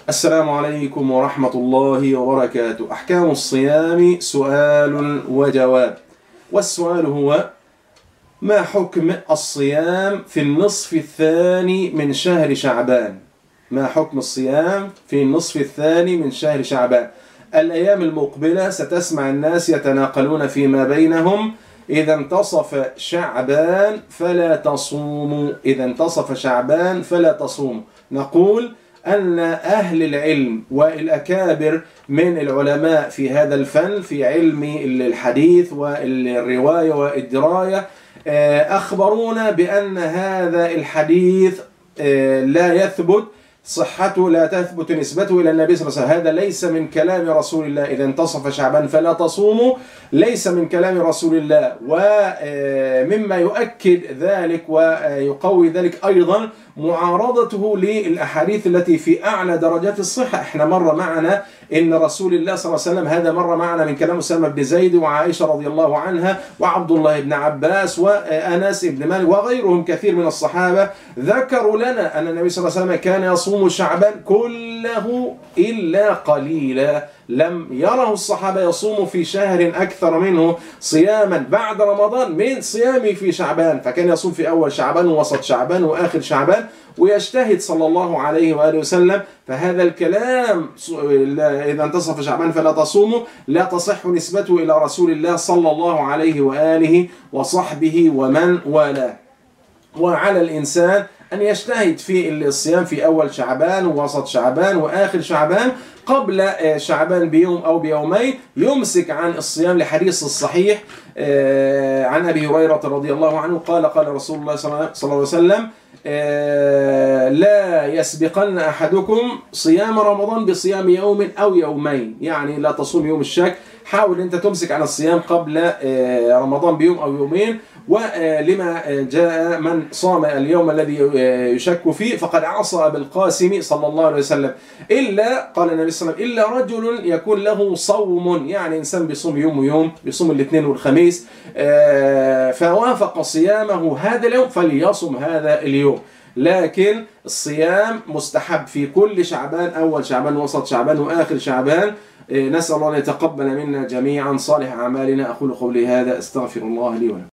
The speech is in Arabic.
السلام عليكم ورحمة الله وبركاته. أحكام الصيام سؤال وجواب. والسؤال هو: ما حكم الصيام في النصف الثاني من شهر شعبان؟ ما حكم الصيام في النصف الثاني من شهر شعبان؟ الأيام المقبلة ستسمع الناس يتناقلون فيما بينهم: إذا انتصف شعبان فلا تصوموا، إذا انتصف شعبان فلا تصوموا. نقول أن أهل العلم والأكابر من العلماء في هذا الفن، في علم الحديث والرواية والدراية، أخبرونا بأن هذا الحديث لا يثبت صحته، لا تثبت نسبته إلى النبي صلى الله عليه وسلم. هذا ليس من كلام رسول الله. إذا انتصف شعبان فلا تصوموا ليس من كلام رسول الله. ومما يؤكد ذلك ويقوي ذلك أيضا معارضته للأحاديث التي في أعلى درجات الصحة. احنا مر معنا إن رسول الله صلى الله عليه وسلم، هذا مر معنا من كلام أسامة بن زيد وعائشة رضي الله عنها وعبد الله بن عباس وأنس بن مالك وغيرهم كثير من الصحابة، ذكروا لنا أن النبي صلى الله عليه وسلم كان يصوم شعبان كله إلا قليلا. لم يره الصحابة يصوم في شهر أكثر منه صياما بعد رمضان من صيامه في شعبان، فكان يصوم في أول شعبان ووسط شعبان وآخر شعبان ويجتهد صلى الله عليه وآله وسلم. فهذا الكلام إذا انتصف شعبان فلا تصوموا لا تصح نسبته إلى رسول الله صلى الله عليه وآله وصحبه ومن والاه. وعلى الإنسان أن يجتهد في الصيام في أول شعبان ووسط شعبان وآخر شعبان. قبل شعبان بيوم أو بيومين يمسك عن الصيام، لحديث الصحيح عن أبي هريرة رضي الله عنه قال: قال رسول الله صلى الله عليه وسلم: لا يسبقن أحدكم صيام رمضان بصيام يوم أو يومين. يعني لا تصوم يوم الشك، حاول أنت تمسك عن الصيام قبل رمضان بيوم أو يومين. ولما جاء من صام اليوم الذي يشك فيه فقد عصى أبا القاسم صلى الله عليه وسلم. إلا قال النبي صلى الله عليه وسلم: إلا رجل يكون له صوم، يعني إنسان بيصوم يوم ويوم، بيصوم الاثنين والخميس، فوافق صيامه هذا اليوم فليصم هذا اليوم. لكن الصيام مستحب في كل شعبان، أول شعبان وسط شعبان وآخر شعبان. نسأل الله أن يتقبل منا جميعا صالح أعمالنا. أقول قولي هذا، أستغفر الله لي ولكم.